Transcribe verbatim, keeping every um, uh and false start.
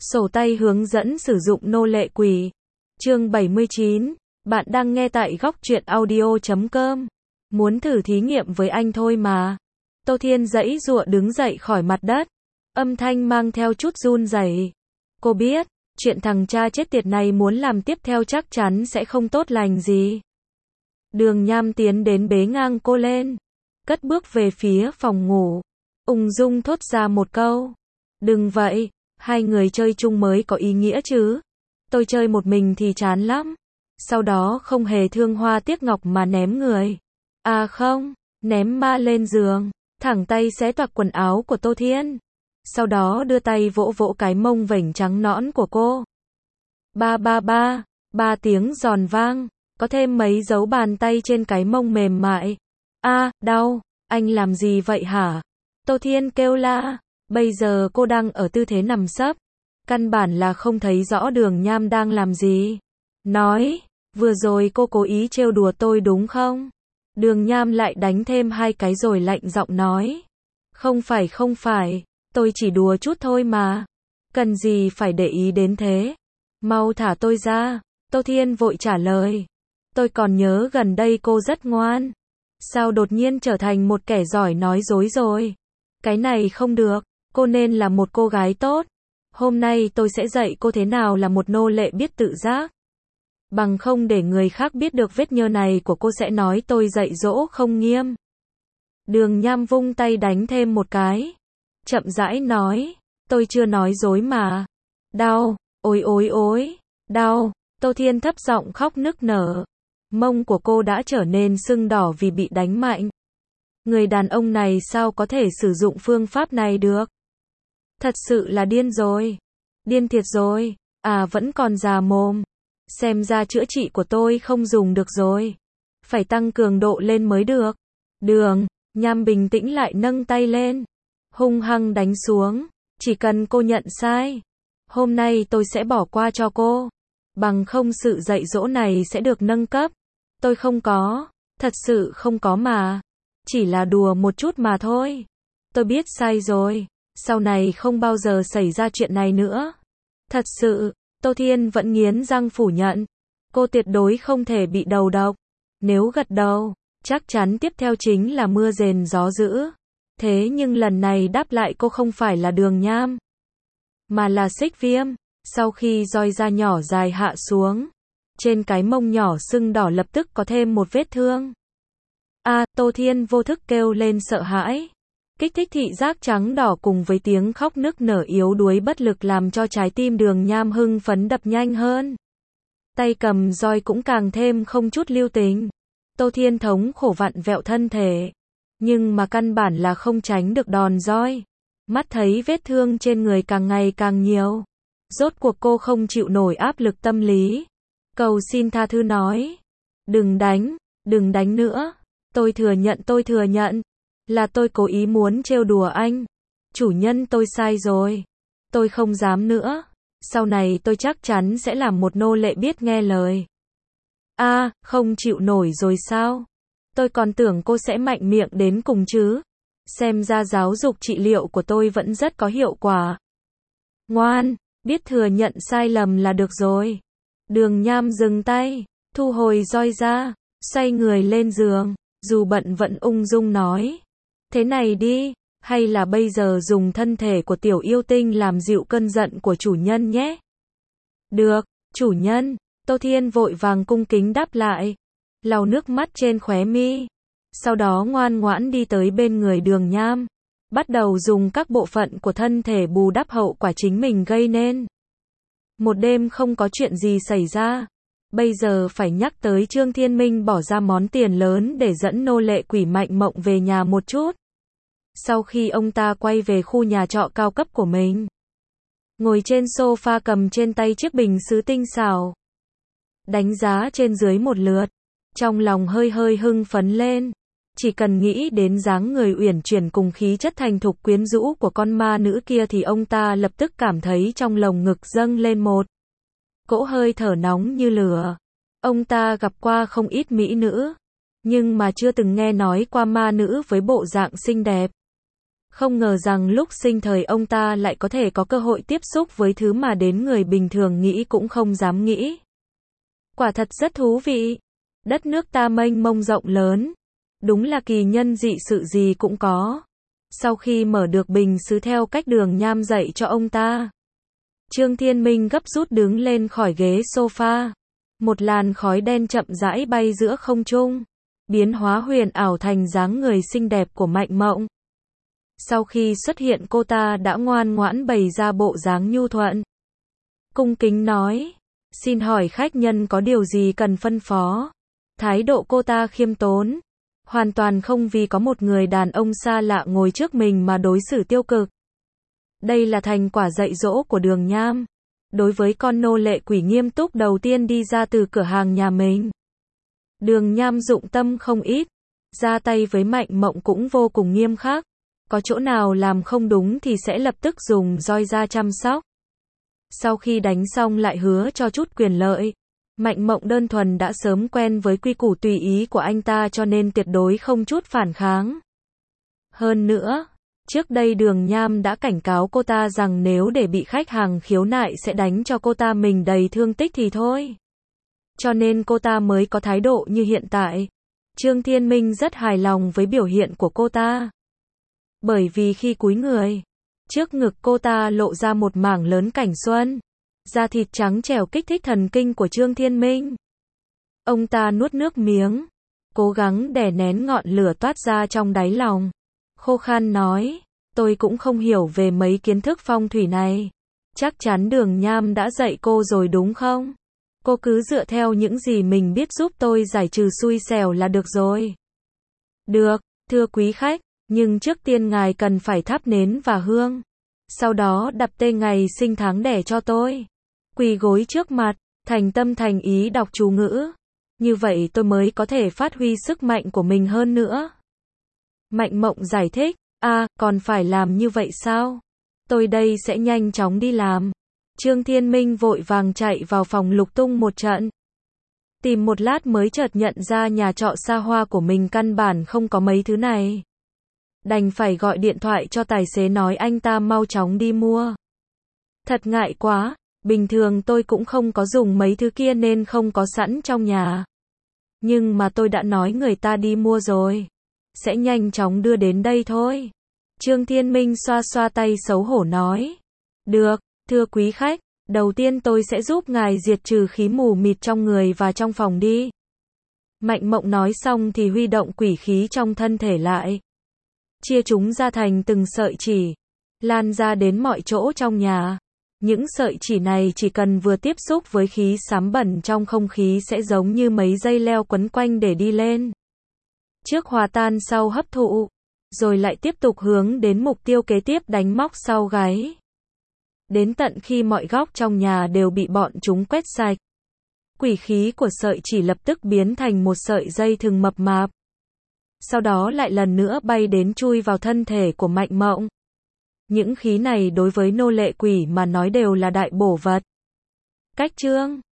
Sổ tay hướng dẫn sử dụng nô lệ quỷ. Chương bảy mươi chín. Bạn đang nghe tại góc truyện audio chấm com. Muốn thử thí nghiệm với anh thôi mà. Tô Thiên giãy giụa đứng dậy khỏi mặt đất. Âm thanh mang theo chút run rẩy. Cô biết, chuyện thằng cha chết tiệt này muốn làm tiếp theo chắc chắn sẽ không tốt lành gì. Đường Nham tiến đến bế ngang cô lên. Cất bước về phía phòng ngủ. Ung dung thốt ra một câu. Đừng vậy, hai người chơi chung mới có ý nghĩa chứ. Tôi chơi một mình thì chán lắm. Sau đó không hề thương hoa tiếc ngọc mà ném người. À không, ném ma lên giường. Thẳng tay xé toạc quần áo của Tô Thiên. Sau đó đưa tay vỗ vỗ cái mông vểnh trắng nõn của cô. Ba ba ba, ba tiếng giòn vang. Có thêm mấy dấu bàn tay trên cái mông mềm mại. A, đau, anh làm gì vậy hả? Tô Thiên kêu la. Bây giờ cô đang ở tư thế nằm sấp. Căn bản là không thấy rõ Đường Nham đang làm gì. Nói, vừa rồi cô cố ý trêu đùa tôi đúng không? Đường Nham lại đánh thêm hai cái rồi lạnh giọng nói. Không phải không phải, tôi chỉ đùa chút thôi mà. Cần gì phải để ý đến thế? Mau thả tôi ra. Tô Thiên vội trả lời. Tôi còn nhớ gần đây cô rất ngoan. Sao đột nhiên trở thành một kẻ giỏi nói dối rồi? Cái này không được, cô nên là một cô gái tốt. Hôm nay tôi sẽ dạy cô thế nào là một nô lệ biết tự giác. Bằng không để người khác biết được vết nhơ này của cô sẽ nói tôi dạy dỗ không nghiêm. Đường Nham vung tay đánh thêm một cái. Chậm rãi nói, tôi chưa nói dối mà. Đau, ôi ôi ôi, đau. Tô Thiên thấp giọng khóc nức nở. Mông của cô đã trở nên sưng đỏ vì bị đánh mạnh. Người đàn ông này sao có thể sử dụng phương pháp này được? Thật sự là điên rồi. Điên thiệt rồi. À vẫn còn già mồm. Xem ra chữa trị của tôi không dùng được rồi. Phải tăng cường độ lên mới được. Đường Nham bình tĩnh lại nâng tay lên. Hung hăng đánh xuống. Chỉ cần cô nhận sai. Hôm nay tôi sẽ bỏ qua cho cô. Bằng không sự dạy dỗ này sẽ được nâng cấp. Tôi không có. Thật sự không có mà. Chỉ là đùa một chút mà thôi. Tôi biết sai rồi. Sau này không bao giờ xảy ra chuyện này nữa. Thật sự, Tô Thiên vẫn nghiến răng phủ nhận. Cô tuyệt đối không thể bị đầu độc. Nếu gật đầu, chắc chắn tiếp theo chính là mưa rền gió dữ. Thế nhưng lần này đáp lại cô không phải là Đường Nham, mà là Xích Viêm. Sau khi roi da nhỏ dài hạ xuống, trên cái mông nhỏ sưng đỏ lập tức có thêm một vết thương. A, Tô Thiên vô thức kêu lên sợ hãi. Kích thích thị giác trắng đỏ cùng với tiếng khóc nức nở yếu đuối bất lực làm cho trái tim Đường Nham hưng phấn đập nhanh hơn. Tay cầm roi cũng càng thêm không chút lưu tình. Tô Thiên thống khổ vặn vẹo thân thể. Nhưng mà căn bản là không tránh được đòn roi. Mắt thấy vết thương trên người càng ngày càng nhiều. Rốt cuộc cô không chịu nổi áp lực tâm lý. Cầu xin tha thứ nói. Đừng đánh, đừng đánh nữa. Tôi thừa nhận tôi thừa nhận. Là tôi cố ý muốn trêu đùa anh. Chủ nhân tôi sai rồi. Tôi không dám nữa. Sau này tôi chắc chắn sẽ làm một nô lệ biết nghe lời. A, à, không chịu nổi rồi sao? Tôi còn tưởng cô sẽ mạnh miệng đến cùng chứ. Xem ra giáo dục trị liệu của tôi vẫn rất có hiệu quả. Ngoan, biết thừa nhận sai lầm là được rồi. Đường Nham dừng tay, thu hồi roi ra, xoay người lên giường, dù bận vẫn ung dung nói. Thế này đi, hay là bây giờ dùng thân thể của tiểu yêu tinh làm dịu cơn giận của chủ nhân nhé? Được, chủ nhân. Tô Thiên vội vàng cung kính đáp lại, lau nước mắt trên khóe mi. Sau đó ngoan ngoãn đi tới bên người Đường Nham, bắt đầu dùng các bộ phận của thân thể bù đắp hậu quả chính mình gây nên. Một đêm không có chuyện gì xảy ra. Bây giờ phải nhắc tới Trương Thiên Minh bỏ ra món tiền lớn để dẫn nô lệ quỷ Mạnh Mộng về nhà một chút. Sau khi ông ta quay về khu nhà trọ cao cấp của mình, ngồi trên sofa cầm trên tay chiếc bình sứ tinh xảo, đánh giá trên dưới một lượt, trong lòng hơi hơi hưng phấn lên. Chỉ cần nghĩ đến dáng người uyển chuyển cùng khí chất thành thục quyến rũ của con ma nữ kia thì ông ta lập tức cảm thấy trong lồng ngực dâng lên một cỗ hơi thở nóng như lửa. Ông ta gặp qua không ít mỹ nữ, nhưng mà chưa từng nghe nói qua ma nữ với bộ dạng xinh đẹp, Không ngờ rằng lúc sinh thời ông ta lại có thể có cơ hội tiếp xúc với thứ mà đến người bình thường nghĩ cũng không dám nghĩ. Quả thật rất thú vị. Đất nước ta mênh mông rộng lớn. Đúng là kỳ nhân dị sự gì cũng có. Sau khi mở được bình sứ theo cách Đường Nham dạy cho ông ta, Trương Thiên Minh gấp rút đứng lên khỏi ghế sofa. Một làn khói đen chậm rãi bay giữa không trung, biến hóa huyền ảo thành dáng người xinh đẹp của Mạnh Mộng. Sau khi xuất hiện cô ta đã ngoan ngoãn bày ra bộ dáng nhu thuận. Cung kính nói, xin hỏi khách nhân có điều gì cần phân phó. Thái độ cô ta khiêm tốn, hoàn toàn không vì có một người đàn ông xa lạ ngồi trước mình mà đối xử tiêu cực. Đây là thành quả dạy dỗ của Đường Nham. Đối với con nô lệ quỷ nghiêm túc đầu tiên đi ra từ cửa hàng nhà mình, Đường Nham dụng tâm không ít, ra tay với Mạnh Mộng cũng vô cùng nghiêm khắc. Có chỗ nào làm không đúng thì sẽ lập tức dùng roi ra chăm sóc. Sau khi đánh xong lại hứa cho chút quyền lợi. Mạnh Mộng đơn thuần đã sớm quen với quy củ tùy ý của anh ta cho nên tuyệt đối không chút phản kháng. Hơn nữa, trước đây Đường Nham đã cảnh cáo cô ta rằng nếu để bị khách hàng khiếu nại sẽ đánh cho cô ta mình đầy thương tích thì thôi. Cho nên cô ta mới có thái độ như hiện tại. Trương Thiên Minh rất hài lòng với biểu hiện của cô ta. Bởi vì khi cúi người, trước ngực cô ta lộ ra một mảng lớn cảnh xuân. Da thịt trắng trẻo kích thích thần kinh của Trương Thiên Minh. Ông ta nuốt nước miếng, cố gắng đè nén ngọn lửa toát ra trong đáy lòng. Khô khan nói, tôi cũng không hiểu về mấy kiến thức phong thủy này. Chắc chắn Đường Nham đã dạy cô rồi đúng không? Cô cứ dựa theo những gì mình biết giúp tôi giải trừ xui xẻo là được rồi. Được, thưa quý khách, nhưng trước tiên ngài cần phải thắp nến và hương. Sau đó đặt tên ngày sinh tháng đẻ cho tôi. Quỳ gối trước mặt, thành tâm thành ý đọc chú ngữ. Như vậy tôi mới có thể phát huy sức mạnh của mình hơn nữa. Mạnh Mộng giải thích, à, còn phải làm như vậy sao? Tôi đây sẽ nhanh chóng đi làm. Trương Thiên Minh vội vàng chạy vào phòng lục tung một trận. Tìm một lát mới chợt nhận ra nhà trọ xa hoa của mình căn bản không có mấy thứ này. Đành phải gọi điện thoại cho tài xế nói anh ta mau chóng đi mua. Thật ngại quá, bình thường tôi cũng không có dùng mấy thứ kia nên không có sẵn trong nhà. Nhưng mà tôi đã nói người ta đi mua rồi. Sẽ nhanh chóng đưa đến đây thôi. Trương Thiên Minh xoa xoa tay xấu hổ nói. Được, thưa quý khách, đầu tiên tôi sẽ giúp ngài diệt trừ khí mù mịt trong người và trong phòng đi. Mạnh Mộng nói xong thì huy động quỷ khí trong thân thể lại. Chia chúng ra thành từng sợi chỉ, lan ra đến mọi chỗ trong nhà. Những sợi chỉ này chỉ cần vừa tiếp xúc với khí xám bẩn trong không khí sẽ giống như mấy dây leo quấn quanh để đi lên. Trước hòa tan sau hấp thụ, rồi lại tiếp tục hướng đến mục tiêu kế tiếp đánh móc sau gáy. Đến tận khi mọi góc trong nhà đều bị bọn chúng quét sạch. Quỷ khí của sợi chỉ lập tức biến thành một sợi dây thừng mập mạp. Sau đó lại lần nữa bay đến chui vào thân thể của Mạnh Mộng. Những khí này đối với nô lệ quỷ mà nói đều là đại bổ vật. Cách chương